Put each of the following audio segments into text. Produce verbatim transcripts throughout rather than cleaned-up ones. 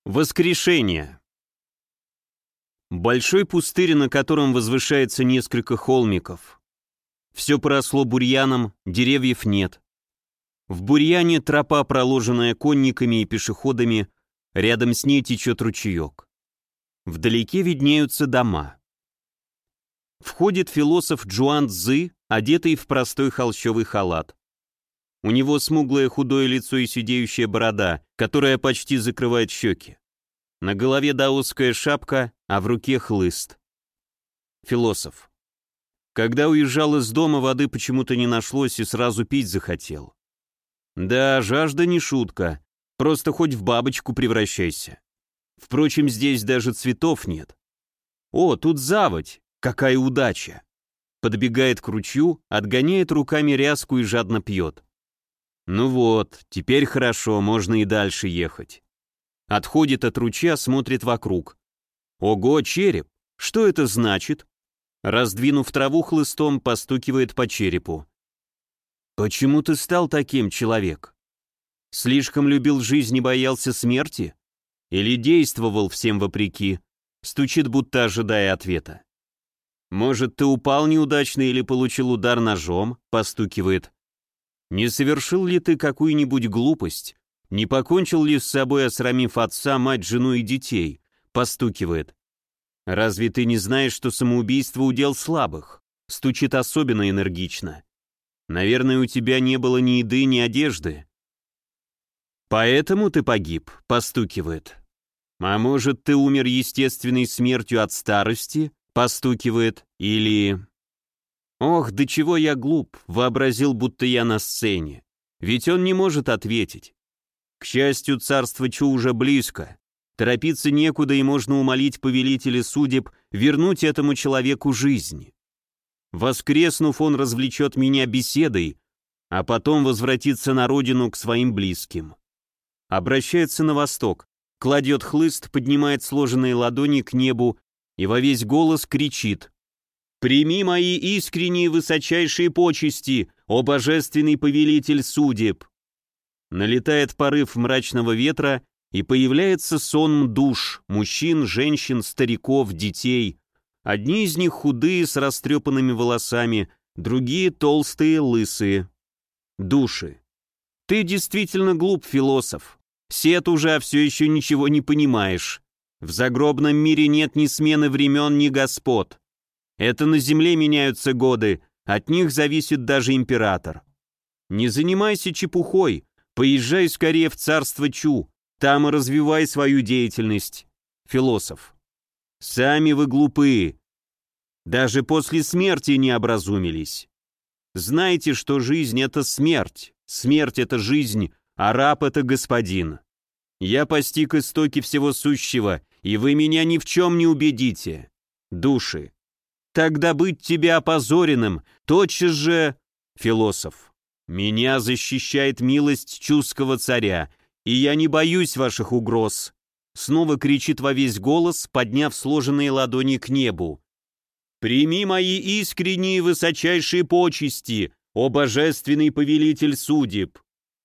Воскрешение. Большой пустырь, на котором возвышается несколько холмиков. Все поросло бурьяном, деревьев нет. В бурьяне тропа, проложенная конниками и пешеходами, рядом с ней течет ручеек. Вдалеке виднеются дома. Входит философ Чжуан Цзы, одетый в простой холщовый халат. У него смуглое худое лицо и сидеющая борода, которая почти закрывает щеки. На голове даосская шапка, а в руке хлыст. Философ. Когда уезжал из дома, воды почему-то не нашлось и сразу пить захотел. Да, жажда не шутка, просто хоть в бабочку превращайся. Впрочем, здесь даже цветов нет. О, тут заводь, какая удача. Подбегает к ручью, отгоняет руками ряску и жадно пьет. Ну вот, теперь хорошо, можно и дальше ехать. Отходит от ручья, смотрит вокруг. Ого, череп! Что это значит? Раздвинув траву хлыстом, постукивает по черепу. Почему ты стал таким, человек? Слишком любил жизнь и боялся смерти? Или действовал всем вопреки? Стучит, будто ожидая ответа. Может, ты упал неудачно или получил удар ножом? Постукивает. Не совершил ли ты какую-нибудь глупость? Не покончил ли с собой, осрамив отца, мать, жену и детей? Постукивает. Разве ты не знаешь, что самоубийство удел слабых? Стучит особенно энергично. Наверное, у тебя не было ни еды, ни одежды. Поэтому ты погиб? Постукивает. А может, ты умер естественной смертью от старости? Постукивает. Или... Ох, до чего я глуп, вообразил, будто я на сцене. Ведь он не может ответить. К счастью, царство Чу уже близко. Торопиться некуда, и можно умолить повелителя судеб вернуть этому человеку жизнь. Воскреснув, он развлечет меня беседой, а потом возвратится на родину к своим близким. Обращается на восток, кладет хлыст, поднимает сложенные ладони к небу и во весь голос кричит: «Прими мои искренние высочайшие почести, о божественный повелитель судеб!» Налетает порыв мрачного ветра, и появляется сонм душ, мужчин, женщин, стариков, детей. Одни из них худые, с растрепанными волосами, другие толстые, лысые. Души. Ты действительно глуп, философ. Сет уже, а все еще ничего не понимаешь. В загробном мире нет ни смены времен, ни господ. Это на земле меняются годы, от них зависит даже император. Не занимайся чепухой, поезжай скорее в царство Чу, там и развивай свою деятельность. Философ. Сами вы глупые. Даже после смерти не образумились. Знайте, что жизнь — это смерть, смерть — это жизнь, а раб — это господин. Я постиг истоки всего сущего, и вы меня ни в чем не убедите. Души. Тогда быть тебе опозоренным, тотчас же... Философ. Меня защищает милость чуского царя, и я не боюсь ваших угроз. Снова кричит во весь голос, подняв сложенные ладони к небу. Прими мои искренние высочайшие почести, о божественный повелитель судеб.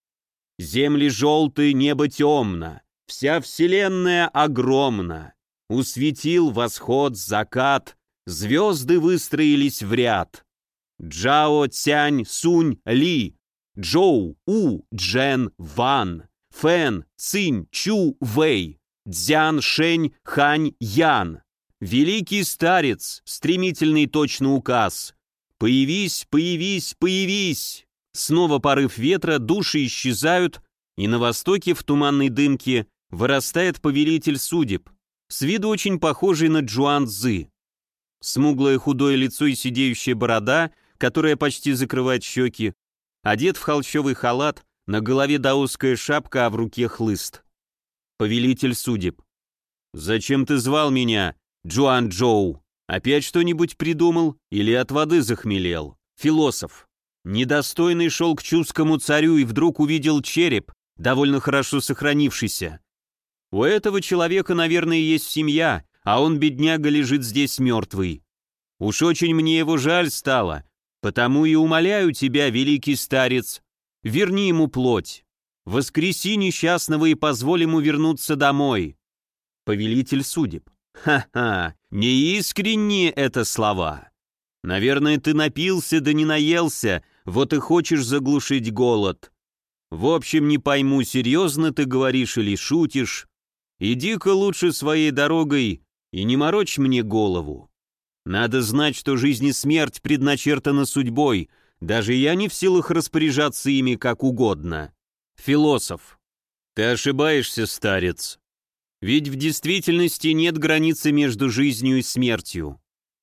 Земли желтые, небо темно, вся вселенная огромна. У светил восход, закат, звезды выстроились в ряд. Джао, Цянь, Сунь, Ли, Джоу, У, Джен, Ван, Фэн, Цинь, Чу, Вэй, Цзян, Шэнь, Хань, Ян. Великий старец, стремительный точно указ. Появись, появись, появись. Снова порыв ветра, души исчезают, и на востоке в туманной дымке вырастает повелитель судеб, с виду очень похожий на Чжуан Цзы. Смуглое худое лицо и сидеющая борода, которая почти закрывает щеки, одет в холщовый халат, на голове даосская шапка, а в руке хлыст. Повелитель судеб. «Зачем ты звал меня, Чжуан Чжоу? Опять что-нибудь придумал или от воды захмелел?» Философ. Недостойный шел к чускому царю и вдруг увидел череп, довольно хорошо сохранившийся. У этого человека, наверное, есть семья, а он, бедняга, лежит здесь мертвый. Уж очень мне его жаль стало, потому и умоляю тебя, великий старец, верни ему плоть, воскреси несчастного и позволь ему вернуться домой. Повелитель судеб. Ха-ха, неискренние это слова. Наверное, ты напился да не наелся, вот и хочешь заглушить голод. В общем, не пойму, серьезно ты говоришь или шутишь. Иди-ка лучше своей дорогой и не морочь мне голову. Надо знать, что жизнь и смерть предначертаны судьбой, даже я не в силах распоряжаться ими как угодно. Философ. Ты ошибаешься, старец. Ведь в действительности нет границы между жизнью и смертью.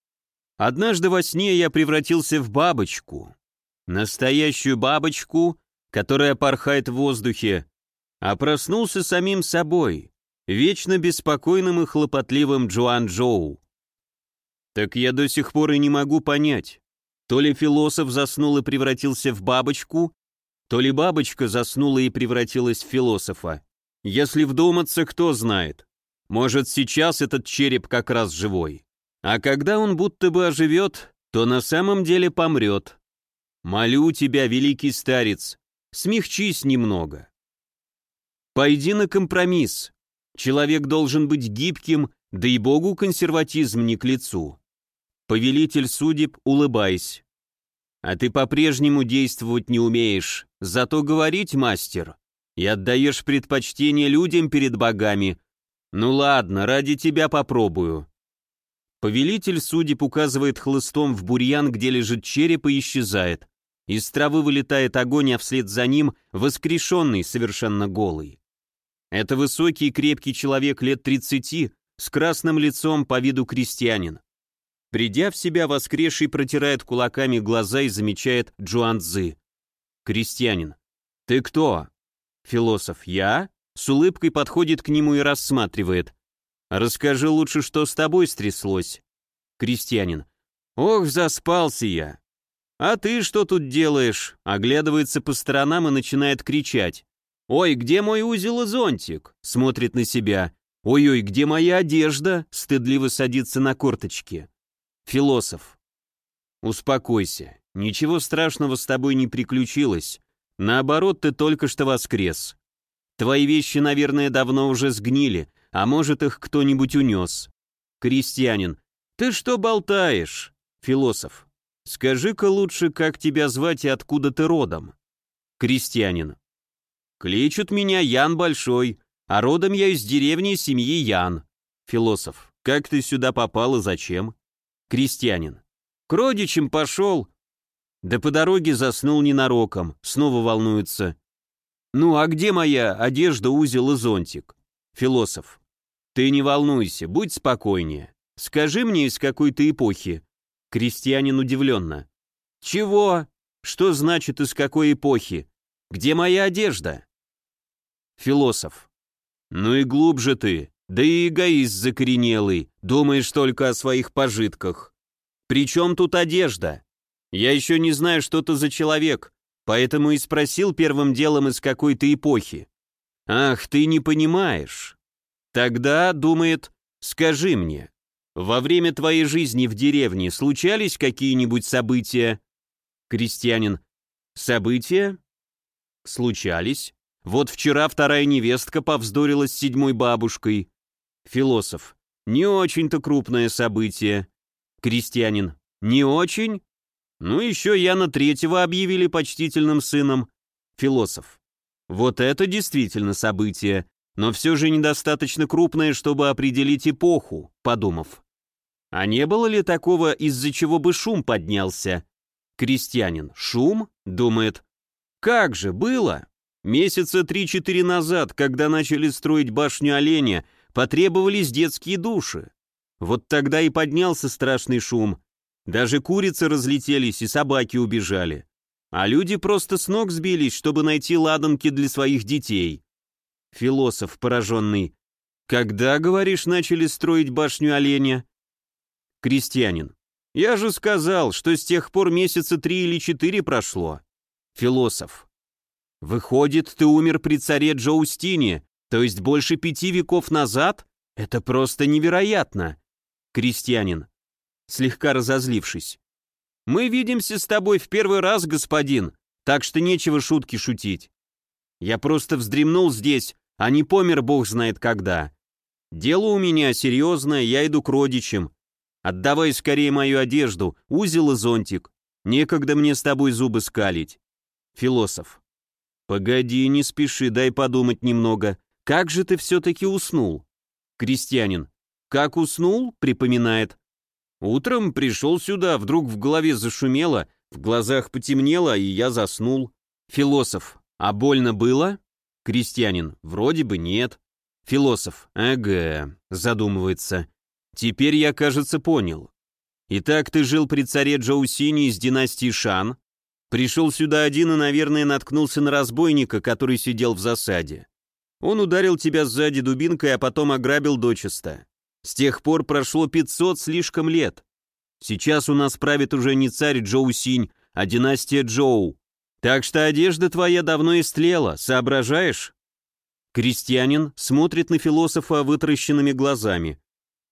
Однажды во сне я превратился в бабочку. Настоящую бабочку, которая порхает в воздухе, а проснулся самим собой, вечно беспокойным и хлопотливым Джуанчжоу. Так я до сих пор и не могу понять, то ли философ заснул и превратился в бабочку, то ли бабочка заснула и превратилась в философа. Если вдуматься, кто знает. Может, сейчас этот череп как раз живой. А когда он будто бы оживет, то на самом деле помрет. Молю тебя, великий старец, смягчись немного. Пойди на компромисс. Человек должен быть гибким, да и Богу консерватизм не к лицу. Повелитель судеб, улыбаясь. А ты по-прежнему действовать не умеешь, зато говорить мастер. И отдаешь предпочтение людям перед богами. Ну ладно, ради тебя попробую. Повелитель судеб указывает хлыстом в бурьян, где лежит череп, и исчезает. Из травы вылетает огонь, а вслед за ним воскрешенный, совершенно голый. Это высокий и крепкий человек лет тридцати, с красным лицом, по виду крестьянин. Придя в себя, воскресший протирает кулаками глаза и замечает Джуанцзы. Крестьянин. «Ты кто?» Философ. «Я?» С улыбкой подходит к нему и рассматривает. «Расскажи лучше, что с тобой стряслось». Крестьянин. «Ох, заспался я». «А ты что тут делаешь?» Оглядывается по сторонам и начинает кричать. «Ой, где мой узел и зонтик?» Смотрит на себя. «Ой-ой, где моя одежда?» Стыдливо садится на корточки. Философ. «Успокойся. Ничего страшного с тобой не приключилось. Наоборот, ты только что воскрес. Твои вещи, наверное, давно уже сгнили, а может, их кто-нибудь унес». Крестьянин. «Ты что болтаешь?» Философ. «Скажи-ка лучше, как тебя звать и откуда ты родом?» Крестьянин. «Кличут меня Ян Большой, а родом я из деревни семьи Ян». Философ. «Как ты сюда попал и зачем?» Крестьянин. «К родичам пошел». Да по дороге заснул ненароком, снова волнуется. «Ну а где моя одежда, узел и зонтик?» Философ. «Ты не волнуйся, будь спокойнее. Скажи мне, из какой ты эпохи?» Крестьянин удивленно. «Чего? Что значит из какой эпохи? Где моя одежда?» Философ. «Ну и глубже ты, да и эгоист закоренелый, думаешь только о своих пожитках. При чем тут одежда? Я еще не знаю, что ты за человек, поэтому и спросил первым делом, из какой ты эпохи. Ах, ты не понимаешь. Тогда, думает, скажи мне, во время твоей жизни в деревне случались какие-нибудь события?» Крестьянин. «События? Случались. Вот вчера вторая невестка повздорила с седьмой бабушкой». Философ. «Не очень-то крупное событие». Крестьянин. «Не очень? Ну, еще Яна Третьего объявили почтительным сыном». Философ. «Вот это действительно событие, но все же недостаточно крупное, чтобы определить эпоху», подумав. «А не было ли такого, из-за чего бы шум поднялся?» Крестьянин. «Шум?» Думает. «Как же, было? Месяца три-четыре назад, когда начали строить башню Оленя, потребовались детские души. Вот тогда и поднялся страшный шум. Даже курицы разлетелись и собаки убежали. А люди просто с ног сбились, чтобы найти ладанки для своих детей». Философ, пораженный. «Когда, говоришь, начали строить башню Оленя?» Крестьянин. «Я же сказал, что с тех пор месяца три или четыре прошло». Философ. «Выходит, ты умер при царе Джоустине, то есть больше пяти веков назад? Это просто невероятно». Крестьянин, слегка разозлившись. «Мы видимся с тобой в первый раз, господин, так что нечего шутки шутить. Я просто вздремнул здесь, а не помер бог знает когда. Дело у меня серьезное, я иду к родичам. Отдавай скорее мою одежду, узел и зонтик. Некогда мне с тобой зубы скалить. Философ. Погоди, не спеши, дай подумать немного. Как же ты все-таки уснул? Крестьянин. Как уснул? Припоминает. Утром пришел сюда, вдруг в голове зашумело, в глазах потемнело, и я заснул. Философ. А больно было? Крестьянин. Вроде бы нет. Философ. Ага, задумывается. Теперь я, кажется, понял. Итак, ты жил при царе Джоусине из династии Шан, пришел сюда один и, наверное, наткнулся на разбойника, который сидел в засаде. Он ударил тебя сзади дубинкой, а потом ограбил дочисто. С тех пор прошло пятьсот слишком лет. Сейчас у нас правит уже не царь Джоусинь, а династия Джоу. Так что одежда твоя давно истлела, соображаешь? Крестьянин смотрит на философа вытаращенными глазами.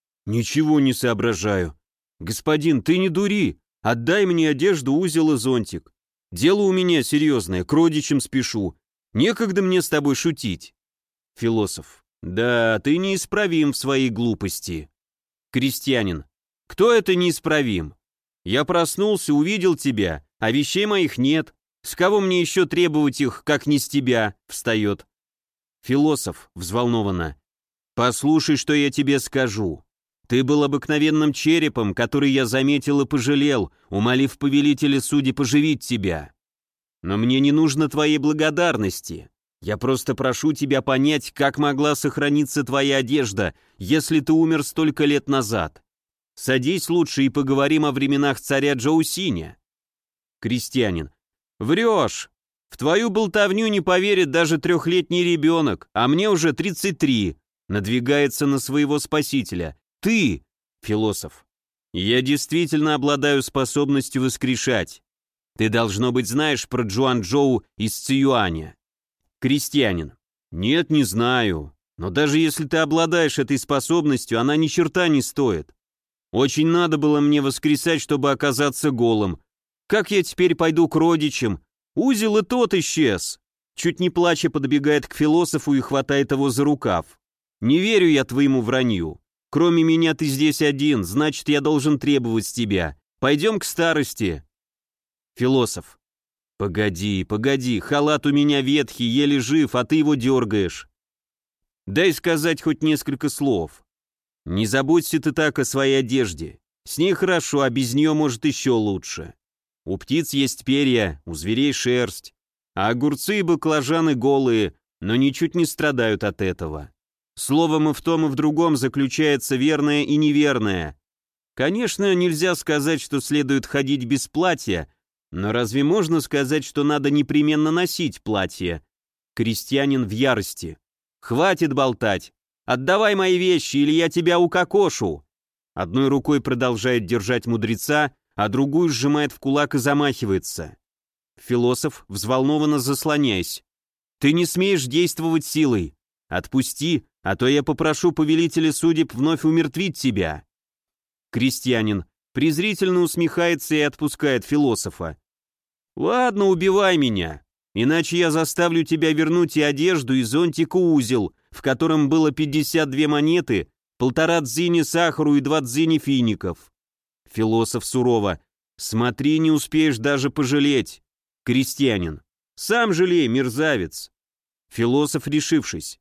Ничего не соображаю. Господин, ты не дури, отдай мне одежду, узел и зонтик. Дело у меня серьезное, к родичам спешу. Некогда мне с тобой шутить. Философ. Да, ты неисправим в своей глупости. Крестьянин. Кто это неисправим? Я проснулся, увидел тебя, а вещей моих нет. С кого мне еще требовать их, как не с тебя? Встает. Философ взволнованно. Послушай, что я тебе скажу. Ты был обыкновенным черепом, который я заметил и пожалел, умолив повелителя судеб оживить тебя. Но мне не нужно твоей благодарности. Я просто прошу тебя понять, как могла сохраниться твоя одежда, если ты умер столько лет назад. Садись лучше и поговорим о временах царя Джоусиня. Крестьянин. Врешь. В твою болтовню не поверит даже трехлетний ребенок, а мне уже тридцать три. Надвигается на своего спасителя. Ты, философ, я действительно обладаю способностью воскрешать. Ты, должно быть, знаешь про Джуанчжоу из Цюаня. Крестьянин. Нет, не знаю. Но даже если ты обладаешь этой способностью, она ни черта не стоит. Очень надо было мне воскресать, чтобы оказаться голым. Как я теперь пойду к родичам? Узел и тот исчез. Чуть не плача подбегает к философу и хватает его за рукав. Не верю я твоему вранью. Кроме меня ты здесь один, значит, я должен требовать с тебя. Пойдем к старости. Философ. Погоди, погоди, халат у меня ветхий, еле жив, а ты его дергаешь. Дай сказать хоть несколько слов. Не забудься ты так о своей одежде. С ней хорошо, а без нее, может, еще лучше. У птиц есть перья, у зверей шерсть, а огурцы и баклажаны голые, но ничуть не страдают от этого. Словом, и в том, и в другом заключается верное и неверное. Конечно, нельзя сказать, что следует ходить без платья, но разве можно сказать, что надо непременно носить платье? Крестьянин в ярости. Хватит болтать. Отдавай мои вещи, или я тебя укокошу. Одной рукой продолжает держать мудреца, а другую сжимает в кулак и замахивается. Философ, взволнованно заслоняясь. Ты не смеешь действовать силой. Отпусти, а то я попрошу повелителя судеб вновь умертвить тебя. Крестьянин презрительно усмехается и отпускает философа. Ладно, убивай меня, иначе я заставлю тебя вернуть и одежду, и зонтик, и узел, в котором было пятьдесят две монеты, полтора дзини сахару и два дзини фиников. Философ сурово. Смотри, не успеешь даже пожалеть. Крестьянин. Сам жалей, мерзавец. Философ, решившись.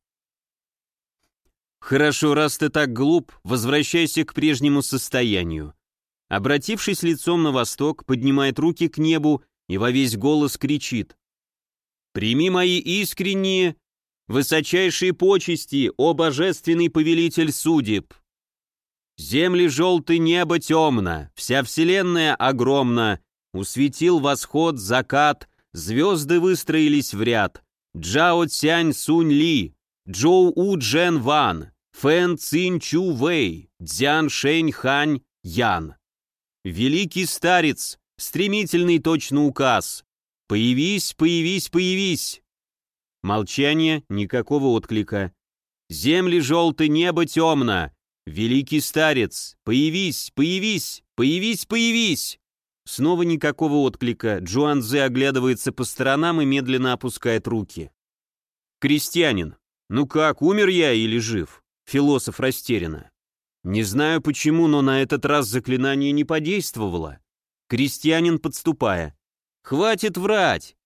Хорошо, раз ты так глуп, возвращайся к прежнему состоянию. Обратившись лицом на восток, поднимает руки к небу и во весь голос кричит. «Прими мои искренние, высочайшие почести, о божественный повелитель судеб! Земли желты, небо темно, вся вселенная огромна, усветил восход, закат, звезды выстроились в ряд. Джао Цянь Сунь Ли, Джоу У Джен Ван, Фэн Цин Чу Вэй, Дзян Шэнь Хань Ян. Великий старец, стремительный точно указ. Появись, появись, появись. Молчание, никакого отклика. Земли желты, небо темно. Великий старец, появись, появись, появись, появись. Снова никакого отклика. Джуанцзе оглядывается по сторонам и медленно опускает руки. Крестьянин. Ну как, умер я или жив? Философ растерянно. Не знаю почему, но на этот раз заклинание не подействовало. Крестьянин, подступая. Хватит врать!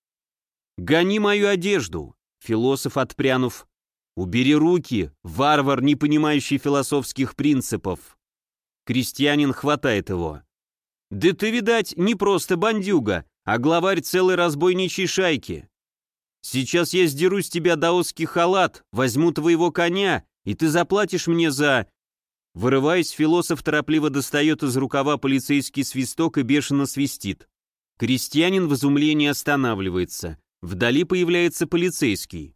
Гони мою одежду! Философ, отпрянув. Убери руки, варвар, не понимающий философских принципов. Крестьянин хватает его. Да ты, видать, не просто бандюга, а главарь целой разбойничьей шайки. Сейчас я сдеру с тебя даосский халат, возьму твоего коня, и ты заплатишь мне за... Вырываясь, философ торопливо достает из рукава полицейский свисток и бешено свистит. Крестьянин в изумлении останавливается. Вдали появляется полицейский.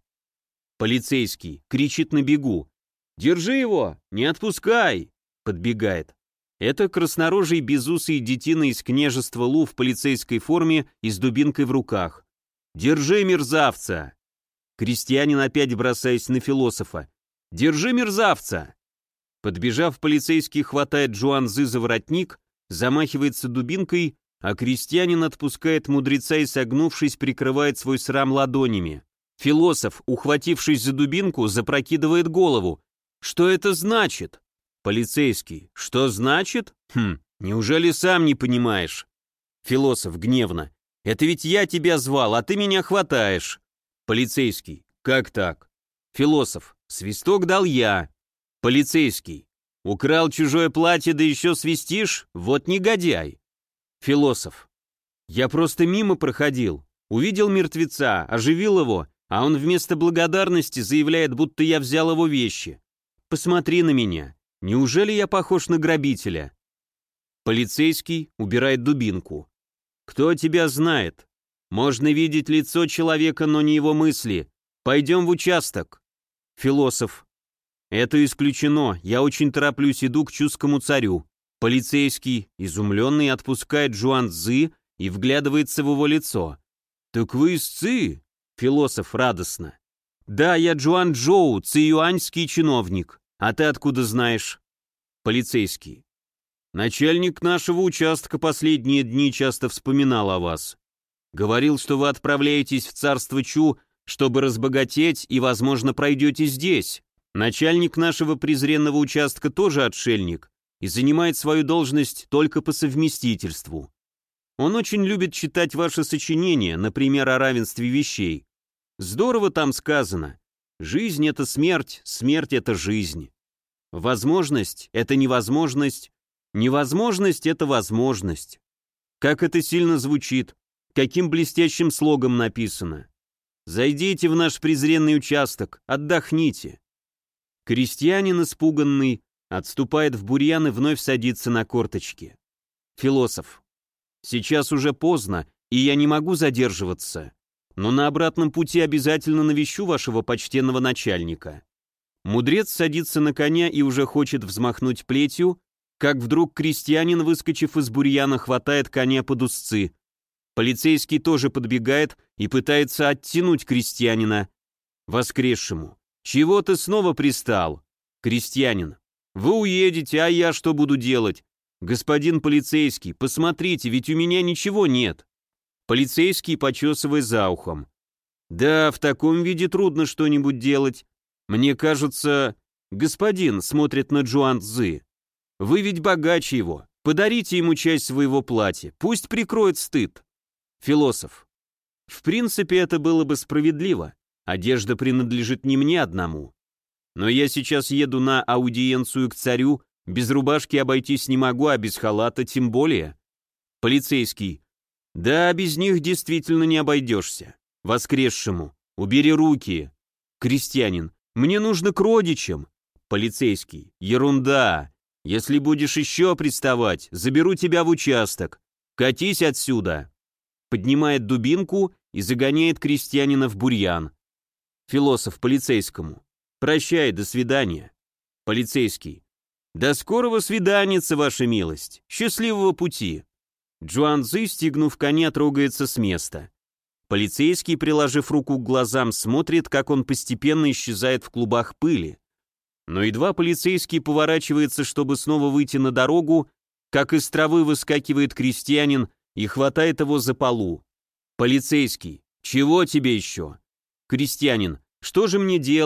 Полицейский кричит на бегу. «Держи его! Не отпускай!» Подбегает. Это краснорожий безусый детина из княжества Лу в полицейской форме и с дубинкой в руках. «Держи, мерзавца!» Крестьянин, опять бросаясь на философа. «Держи, мерзавца!» Подбежав, полицейский хватает Джуанзы за воротник, замахивается дубинкой, а крестьянин отпускает мудреца и, согнувшись, прикрывает свой срам ладонями. Философ, ухватившись за дубинку, запрокидывает голову. «Что это значит?» Полицейский. «Что значит? Хм, неужели сам не понимаешь?» Философ гневно. «Это ведь я тебя звал, а ты меня хватаешь». Полицейский. «Как так?» Философ. «Свисток дал я». Полицейский. «Украл чужое платье, да еще свистишь? Вот негодяй». Философ. «Я просто мимо проходил. Увидел мертвеца, оживил его, а он вместо благодарности заявляет, будто я взял его вещи. Посмотри на меня. Неужели я похож на грабителя?» Полицейский убирает дубинку. «Кто тебя знает? Можно видеть лицо человека, но не его мысли. Пойдем в участок». Философ. «Это исключено. Я очень тороплюсь, иду к чускому царю». Полицейский, изумленный, отпускает Джуанцзы и вглядывается в его лицо. «Так вы истцы?» Философ радостно. «Да, я Джуан Джоу, циюаньский чиновник. А ты откуда знаешь?» Полицейский. «Начальник нашего участка последние дни часто вспоминал о вас. Говорил, что вы отправляетесь в царство Чу, чтобы разбогатеть и, возможно, пройдете здесь. Начальник нашего презренного участка тоже отшельник и занимает свою должность только по совместительству. Он очень любит читать ваши сочинения, например, о равенстве вещей. Здорово там сказано. Жизнь — это смерть, смерть — это жизнь. Возможность — это невозможность, невозможность — это возможность. Как это сильно звучит, каким блестящим слогом написано. Зайдите в наш презренный участок, отдохните». Крестьянин, испуганный, отступает в бурьян и вновь садится на корточки. Философ. «Сейчас уже поздно, и я не могу задерживаться, но на обратном пути обязательно навещу вашего почтенного начальника». Мудрец садится на коня и уже хочет взмахнуть плетью, как вдруг крестьянин, выскочив из бурьяна, хватает коня под узцы. Полицейский тоже подбегает и пытается оттянуть крестьянина. Воскресшему. «Чего ты снова пристал?» Крестьянин. «Вы уедете, а я что буду делать? Господин полицейский, посмотрите, ведь у меня ничего нет». Полицейский, почесывая за ухом. «Да, в таком виде трудно что-нибудь делать. Мне кажется...» «Господин», — смотрит на Джуанцзы, — «вы ведь богаче его. Подарите ему часть своего платья, пусть прикроет стыд». Философ. «В принципе, это было бы справедливо. Одежда принадлежит не мне одному. Но я сейчас еду на аудиенцию к царю, без рубашки обойтись не могу, а без халата тем более». Полицейский. «Да, без них действительно не обойдешься. Воскресшему. Убери руки». Крестьянин. «Мне нужно к родичам». Полицейский. «Ерунда. Если будешь еще приставать, заберу тебя в участок. Катись отсюда». Поднимает дубинку и загоняет крестьянина в бурьян. Философ полицейскому. «Прощай, до свидания». Полицейский. «До скорого свиданица, ваша милость. Счастливого пути». Джуанцзы, стегнув коня, трогается с места. Полицейский, приложив руку к глазам, смотрит, как он постепенно исчезает в клубах пыли. Но едва полицейский поворачивается, чтобы снова выйти на дорогу, как из травы выскакивает крестьянин и хватает его за полу. Полицейский. «Чего тебе еще?» Крестьянин. «Что же мне делать?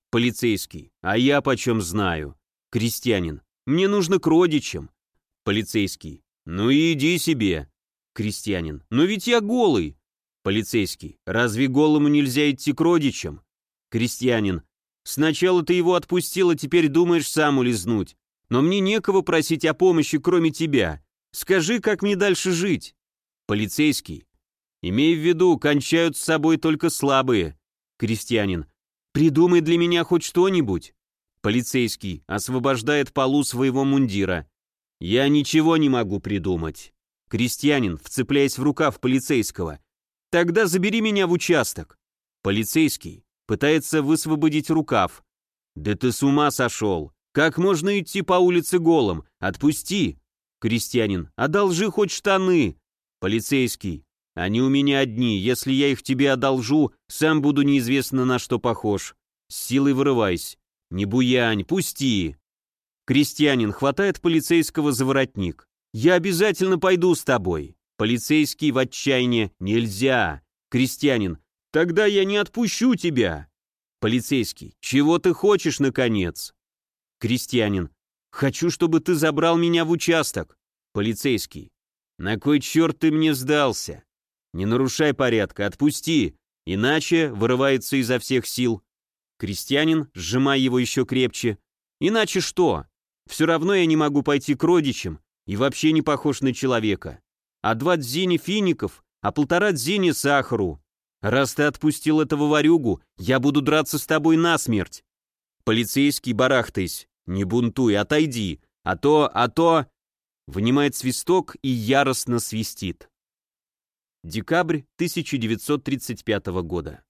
Полицейский. А я почем знаю? Крестьянин. Мне нужно к родичам. Полицейский. Ну и иди себе. Крестьянин. Но ведь я голый. Полицейский. Разве голому нельзя идти к родичам? Крестьянин. Сначала ты его отпустил, а теперь думаешь сам улизнуть. Но мне некого просить о помощи, кроме тебя. Скажи, как мне дальше жить? Полицейский. Имей в виду, кончают с собой только слабые. Крестьянин. Придумай для меня хоть что-нибудь. Полицейский освобождает полу своего мундира. Я ничего не могу придумать. Крестьянин, вцепляясь в рукав полицейского. Тогда забери меня в участок. Полицейский пытается высвободить рукав. Да ты с ума сошел. Как можно идти по улице голым? Отпусти. Крестьянин, одолжи хоть штаны. Полицейский, они у меня одни, если я их тебе одолжу, сам буду неизвестно на что похож. С силой вырывайся. Не буянь, пусти. Крестьянин хватает полицейского за воротник. Я обязательно пойду с тобой. Полицейский в отчаянии. Нельзя. Крестьянин, тогда я не отпущу тебя. Полицейский, чего ты хочешь, наконец? Крестьянин, хочу, чтобы ты забрал меня в участок. Полицейский, на кой черт ты мне сдался? Не нарушай порядка, отпусти, иначе вырывается изо всех сил. Крестьянин, сжимая его еще крепче. Иначе что? Все равно я не могу пойти к родичам и вообще не похож на человека. А два дзини фиников, а полтора дзини сахару. Раз ты отпустил этого ворюгу, я буду драться с тобой насмерть. Полицейский, барахтаясь, не бунтуй, отойди, а то, а то... Вынимает свисток и яростно свистит. Декабрь тысяча девятьсот тридцать пятого года.